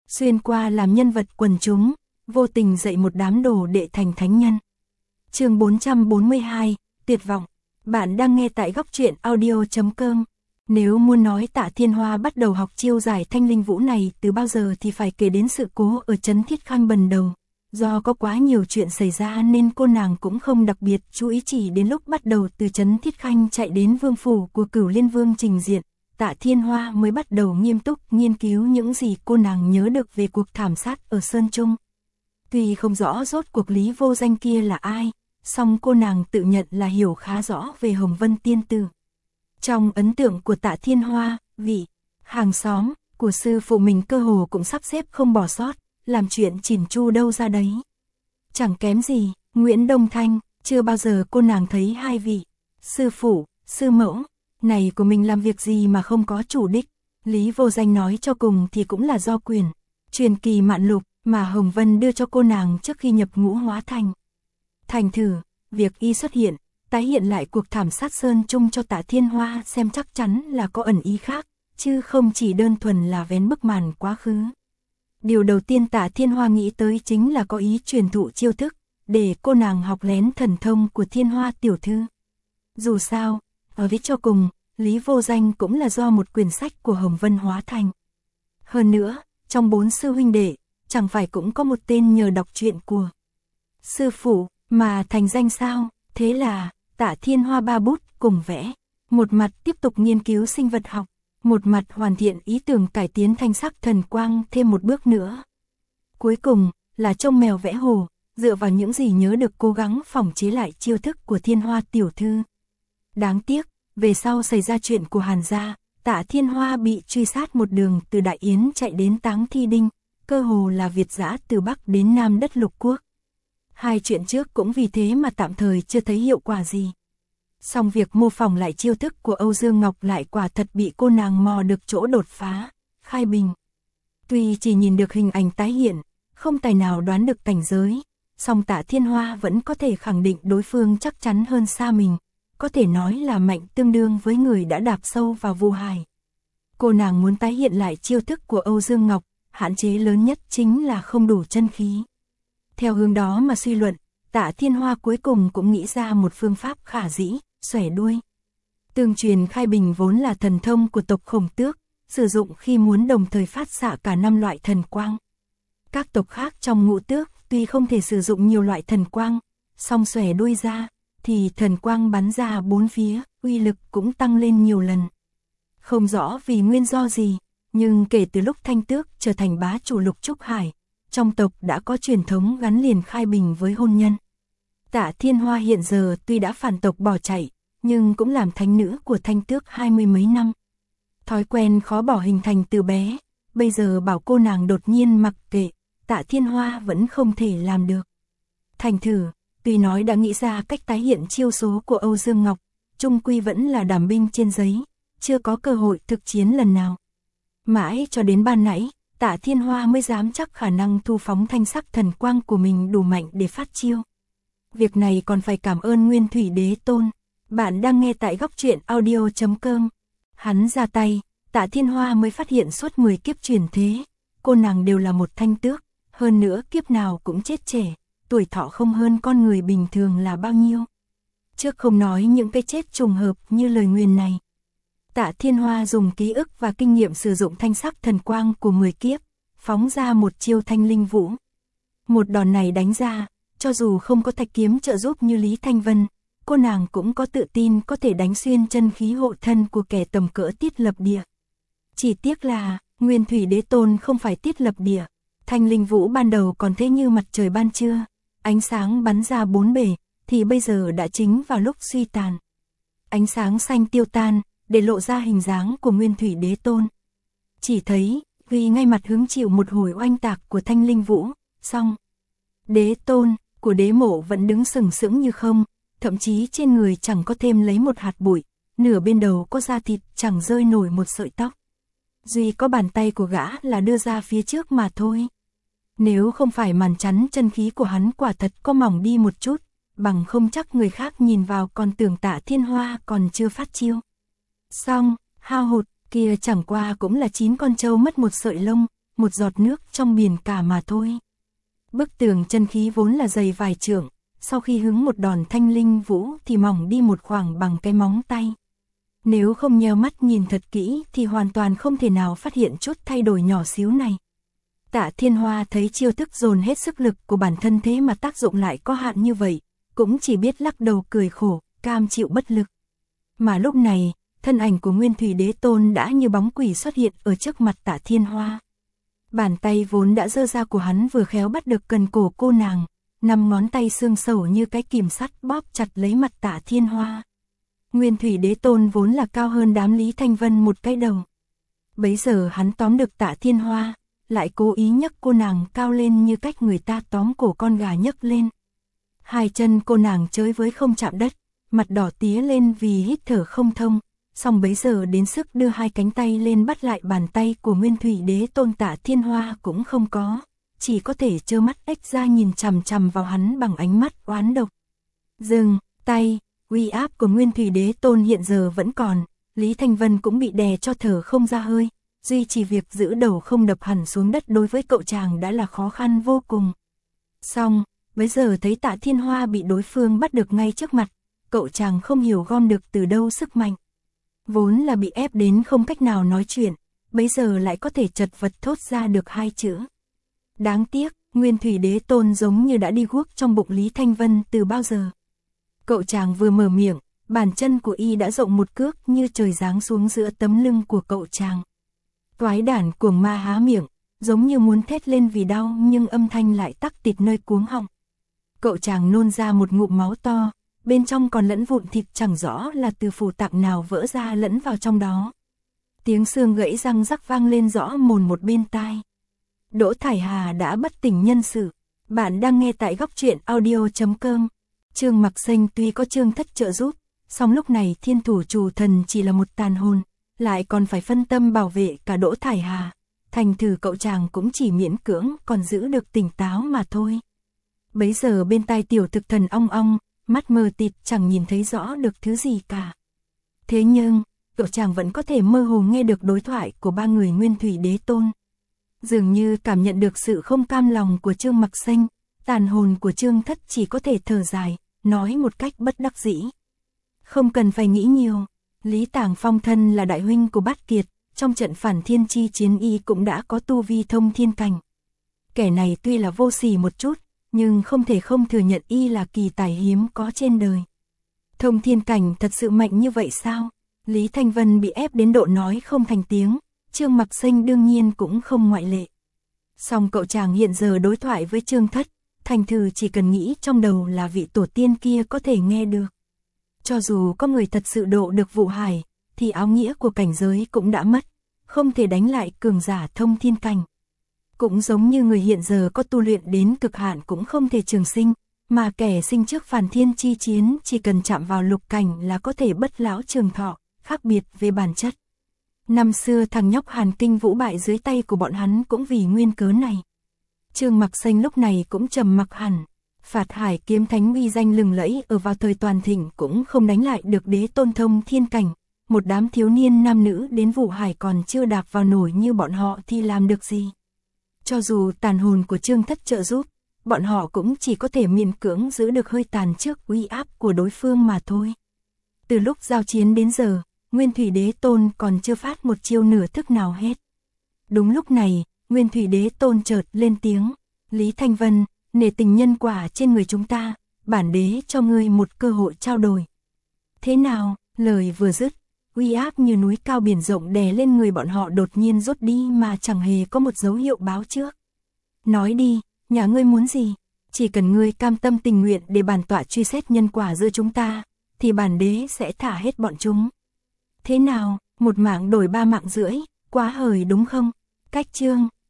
xuyên qua làm nhân vật quần chúng, vô tình dạy một đám đồ đệ thành thánh nhân. Chương 442, tuyệt vọng. Bạn đang nghe tại góc truyện audio.com. Nếu muốn nói Tạ Thiên Hoa bắt đầu học chiêu giải thanh linh vũ này từ bao giờ thì phải kể đến sự cố ở trấn Thiết Khanh Bần Đầu. Do có quá nhiều chuyện xảy ra nên cô nàng cũng không đặc biệt chú ý, chỉ đến lúc bắt đầu từ trấn Thiết Khanh chạy đến vương phủ của Cửu Liên Vương trình diện, Tạ Thiên Hoa mới bắt đầu nghiêm túc nghiên cứu những gì cô nàng nhớ được về cuộc thảm sát ở Sơn Trung. Tuy không rõ rốt cuộc Lý Vô Danh kia là ai, song cô nàng tự nhận là hiểu khá rõ về Hồng Vân Tiên Tử. Trong ấn tượng của Tạ Thiên Hoa, vị hàng xóm của sư phụ mình cơ hồ cũng sắp xếp không bỏ sót, làm chuyện chỉn chu đâu ra đấy. Chẳng kém gì, Nguyễn Đông Thanh, chưa bao giờ cô nàng thấy hai vị sư phụ, sư mẫu này của mình làm việc gì mà không có chủ đích. Lý Vô Danh nói cho cùng thì cũng là do quyển truyền kỳ Mạn Lục mà Hồng Vân đưa cho cô nàng trước khi nhập ngũ hóa thành. Thành thử, việc y xuất hiện, tái hiện lại cuộc thảm sát Sơn Trung cho Tạ Thiên Hoa xem chắc chắn là có ẩn ý khác, chứ không chỉ đơn thuần là vén bức màn quá khứ. Điều đầu tiên Tạ Thiên Hoa nghĩ tới chính là có ý truyền thụ chiêu thức, để cô nàng học lén thần thông của Thiên Hoa tiểu thư. Dù sao, ở với cho cùng, Lý Vô Danh cũng là do một quyển sách của Hồng Vân hóa thành. Hơn nữa, trong 4 sư huynh đệ, chẳng phải cũng có một tên nhờ đọc truyện của sư phụ mà thành danh sao? Thế là Tạ Thiên Hoa ba bút cùng vẽ, một mặt tiếp tục nghiên cứu sinh vật học, một mặt hoàn thiện ý tưởng cải tiến thanh sắc thần quang thêm một bước nữa. Cuối cùng là trông mèo vẽ hồ, dựa vào những gì nhớ được cố gắng phỏng chế lại chiêu thức của Thiên Hoa tiểu thư. Đáng tiếc, về sau xảy ra chuyện của Hàn gia, Tạ Thiên Hoa bị truy sát một đường từ Đại Yến chạy đến Táng Thi Đinh, cơ hồ là việt dã từ Bắc đến Nam đất lục quốc. Hai chuyện trước cũng vì thế mà tạm thời chưa thấy hiệu quả gì. Song việc mô phỏng lại chiêu thức của Âu Dương Ngọc lại quả thật bị cô nàng mò được chỗ đột phá, khai bình. Tuy chỉ nhìn được hình ảnh tái hiện, không tài nào đoán được cảnh giới, song Tạ Thiên Hoa vẫn có thể khẳng định đối phương chắc chắn hơn xa mình, có thể nói là mạnh tương đương với người đã đạp sâu vào vu hải. Cô nàng muốn tái hiện lại chiêu thức của Âu Dương Ngọc, hạn chế lớn nhất chính là không đủ chân khí. Theo hướng đó mà suy luận, Tạ Thiên Hoa cuối cùng cũng nghĩ ra một phương pháp khả dĩ, xòe đuôi. Tương truyền khai bình vốn là thần thông của tộc Khổng Tước, sử dụng khi muốn đồng thời phát xạ cả 5 loại thần quang. Các tộc khác trong Ngũ Tước tuy không thể sử dụng nhiều loại thần quang, song xòe đuôi ra, thì thần quang bắn ra 4 phía, uy lực cũng tăng lên nhiều lần. Không rõ vì nguyên do gì, nhưng kể từ lúc Thanh Tước trở thành bá chủ Lục Trúc Hải, trong tộc đã có truyền thống gắn liền khai bình với hôn nhân. Tạ Thiên Hoa hiện giờ tuy đã phản tộc bỏ chạy, nhưng cũng làm thánh nữ của Thanh Tước 20 mấy năm. Thói quen khó bỏ hình thành từ bé, bây giờ bảo cô nàng đột nhiên mặc kệ, Tạ Thiên Hoa vẫn không thể làm được. Thành thử, tuy nói đã nghĩ ra cách tái hiện chiêu số của Âu Dương Ngọc, chung quy vẫn là đảm binh trên giấy, chưa có cơ hội thực chiến lần nào. Mãi cho đến ban nãy, Tạ Thiên Hoa mới dám chắc khả năng thu phóng thanh sắc thần quang của mình đủ mạnh để phát chiêu. Việc này còn phải cảm ơn Nguyên Thủy Đế Tôn. Bạn đang nghe tại góc truyện audio.com. Hắn ra tay, Tạ Thiên Hoa mới phát hiện suốt 10 kiếp truyền thế, cô nàng đều là một thanh tước, hơn nữa kiếp nào cũng chết trẻ, tuổi thọ không hơn con người bình thường là bao nhiêu. Trước không nói những cái chết trùng hợp như lời nguyền này. Tạ Thiên Hoa dùng ký ức và kinh nghiệm sử dụng thanh sắc thần quang của 10 kiếp, phóng ra một chiêu thanh linh vũ. Một đòn này đánh ra, cho dù không có thạch kiếm trợ giúp như Lý Thanh Vân, cô nàng cũng có tự tin có thể đánh xuyên chân khí hộ thân của kẻ tầm cỡ Tiết Lập Địa. Chỉ tiếc là, Nguyên Thủy Đế Tôn không phải Tiết Lập Địa, thanh linh vũ ban đầu còn thế như mặt trời ban trưa, ánh sáng bắn ra 4 bề, thì bây giờ đã chính vào lúc suy tàn. Ánh sáng xanh tiêu tan, để lộ ra hình dáng của Nguyên Thủy Đế Tôn. Chỉ thấy, vì ngay mặt hứng chịu một hồi oanh tạc của thanh linh vũ, song Đế Tôn của Đế Mộ vẫn đứng sừng sững như không, thậm chí trên người chẳng có thêm lấy một hạt bụi, nửa bên đầu có da thịt chẳng rơi nổi một sợi tóc. Duy có bàn tay của gã là đưa ra phía trước mà thôi. Nếu không phải màn chắn chân khí của hắn quả thật có mỏng đi một chút, bằng không chắc người khác nhìn vào còn tưởng Tạ Thiên Hoa còn chưa phát chiêu. Xong, hao hụt, kia chẳng qua cũng là 9 con trâu mất một sợi lông, một giọt nước trong biển cả mà thôi. Bức tường chân khí vốn là dày vài trượng, sau khi hứng một đòn thanh linh vũ thì mỏng đi một khoảng bằng cái móng tay. Nếu không nheo mắt nhìn thật kỹ thì hoàn toàn không thể nào phát hiện chút thay đổi nhỏ xíu này. Tạ Thiên Hoa thấy chiêu thức dồn hết sức lực của bản thân thế mà tác dụng lại có hạn như vậy, cũng chỉ biết lắc đầu cười khổ, cam chịu bất lực. Mà lúc này, thân ảnh của Nguyên Thủy Đế Tôn đã như bóng quỷ xuất hiện ở trước mặt Tạ Thiên Hoa. Bàn tay vốn đã giơ ra của hắn vừa khéo bắt được cần cổ cô nàng, 5 ngón tay xương sầu như cái kìm sắt bóp chặt lấy mặt Tạ Thiên Hoa. Nguyên Thủy Đế Tôn vốn là cao hơn đám Lý Thanh Vân một cái đầu. Bấy giờ hắn tóm được Tạ Thiên Hoa, lại cố ý nhấc cô nàng cao lên như cách người ta tóm cổ con gà nhấc lên. Hai chân cô nàng chới với không chạm đất, mặt đỏ tía lên vì hít thở không thông, song bấy giờ đến sức đưa hai cánh tay lên bắt lại bàn tay của Nguyên Thủy Đế Tôn Tạ Thiên Hoa cũng không có, chỉ có thể trơ mắt ếch ra nhìn chằm chằm vào hắn bằng ánh mắt oán độc. Dừng tay, uy áp của Nguyên Thủy Đế Tôn hiện giờ vẫn còn, Lý Thanh Vân cũng bị đè cho thở không ra hơi, duy chỉ việc giữ đầu không đập hẳn xuống đất đối với cậu chàng đã là khó khăn vô cùng. Xong, bấy giờ thấy Tạ Thiên Hoa bị đối phương bắt được ngay trước mặt, cậu chàng không hiểu gom được từ đâu sức mạnh. Vốn là bị ép đến không cách nào nói chuyện, bấy giờ lại có thể chật vật thốt ra được hai chữ. Đáng tiếc, Nguyên Thủy Đế Tôn giống như đã đi guốc trong bụng Lý Thanh Vân từ bao giờ. Cậu chàng vừa mở miệng, bàn chân của y đã rộng một cước như trời giáng xuống giữa tấm lưng của cậu chàng. Toái đản cuồng ma há miệng, giống như muốn thét lên vì đau nhưng âm thanh lại tắc tịt nơi cuống họng. Cậu chàng nôn ra một ngụm máu to, bên trong còn lẫn vụn thịt chẳng rõ là từ phủ tạng nào vỡ ra lẫn vào trong đó. Tiếng xương gãy răng rắc vang lên rõ mồn một bên tai. Đỗ Thải Hà đã bất tỉnh nhân sự. Bạn đang nghe tại góc truyện audio.com. Trương Mặc Xanh tuy có Trương Thất trợ giúp, song lúc này Thiên Thủ Chủ Thần chỉ là một tàn hồn, lại còn phải phân tâm bảo vệ cả Đỗ Thải Hà. Thành thử cậu chàng cũng chỉ miễn cưỡng còn giữ được tỉnh táo mà thôi. Bấy giờ bên tai tiểu thực thần ong ong, mắt mờ tịt chẳng nhìn thấy rõ được thứ gì cả. Thế nhưng, cậu chàng vẫn có thể mơ hồ nghe được đối thoại của ba người Nguyên Thủy Đế Tôn. Dường như cảm nhận được sự không cam lòng của Trương Mặc Xanh, tàn hồn của Trương Thất chỉ có thể thở dài, nói một cách bất đắc dĩ. Không cần phải nghĩ nhiều, Lý Tàng Phong thân là đại huynh của Bát Kiệt, trong trận phản thiên chi chiến y cũng đã có tu vi thông thiên cảnh. Kẻ này tuy là vô sỉ một chút, nhưng không thể không thừa nhận y là kỳ tài hiếm có trên đời. Thông thiên cảnh thật sự mạnh như vậy sao? Lý Thanh Vân bị ép đến độ nói không thành tiếng, Trương Mặc Xanh đương nhiên cũng không ngoại lệ. Song cậu chàng hiện giờ đối thoại với Trương Thất, thành thử chỉ cần nghĩ trong đầu là vị tổ tiên kia có thể nghe được. Cho dù có người thật sự độ được vụ hải, thì áo nghĩa của cảnh giới cũng đã mất, không thể đánh lại cường giả thông thiên cảnh. Cũng giống như người hiện giờ có tu luyện đến cực hạn cũng không thể trường sinh, mà kẻ sinh trước phản thiên chi chiến chỉ cần chạm vào lục cảnh là có thể bất lão trường thọ, khác biệt về bản chất. Năm xưa thằng nhóc Hàn Kinh Vũ bại dưới tay của bọn hắn cũng vì nguyên cớ này. Trương Mặc Xanh lúc này cũng trầm mặc hẳn. Phạt Hải kiếm thánh uy danh lừng lẫy ở vào thời toàn thịnh cũng không đánh lại được Đế Tôn thông thiên cảnh. Một đám thiếu niên nam nữ đến vụ hải còn chưa đạp vào nổi như bọn họ thì làm được gì. Cho dù tàn hồn của Trương Thất trợ giúp, bọn họ cũng chỉ có thể miễn cưỡng giữ được hơi tàn trước uy áp của đối phương mà thôi. Từ lúc giao chiến đến giờ, Nguyên Thủy Đế Tôn còn chưa phát một chiêu nửa thức nào hết. Đúng lúc này, Nguyên Thủy Đế Tôn chợt lên tiếng, Lý Thanh Vân, nể tình nhân quả trên người chúng ta, bản đế cho ngươi một cơ hội trao đổi. Thế nào, lời vừa dứt, uy áp như núi cao biển rộng đè lên người bọn họ đột nhiên rút đi mà chẳng hề có một dấu hiệu báo trước. Nói đi, nhà ngươi muốn gì? Chỉ cần ngươi cam tâm tình nguyện để bản tọa truy xét nhân quả giữa chúng ta, thì bản đế sẽ thả hết bọn chúng. Thế nào, một mạng đổi 3 mạng rưỡi, quá hời đúng không? Cách chương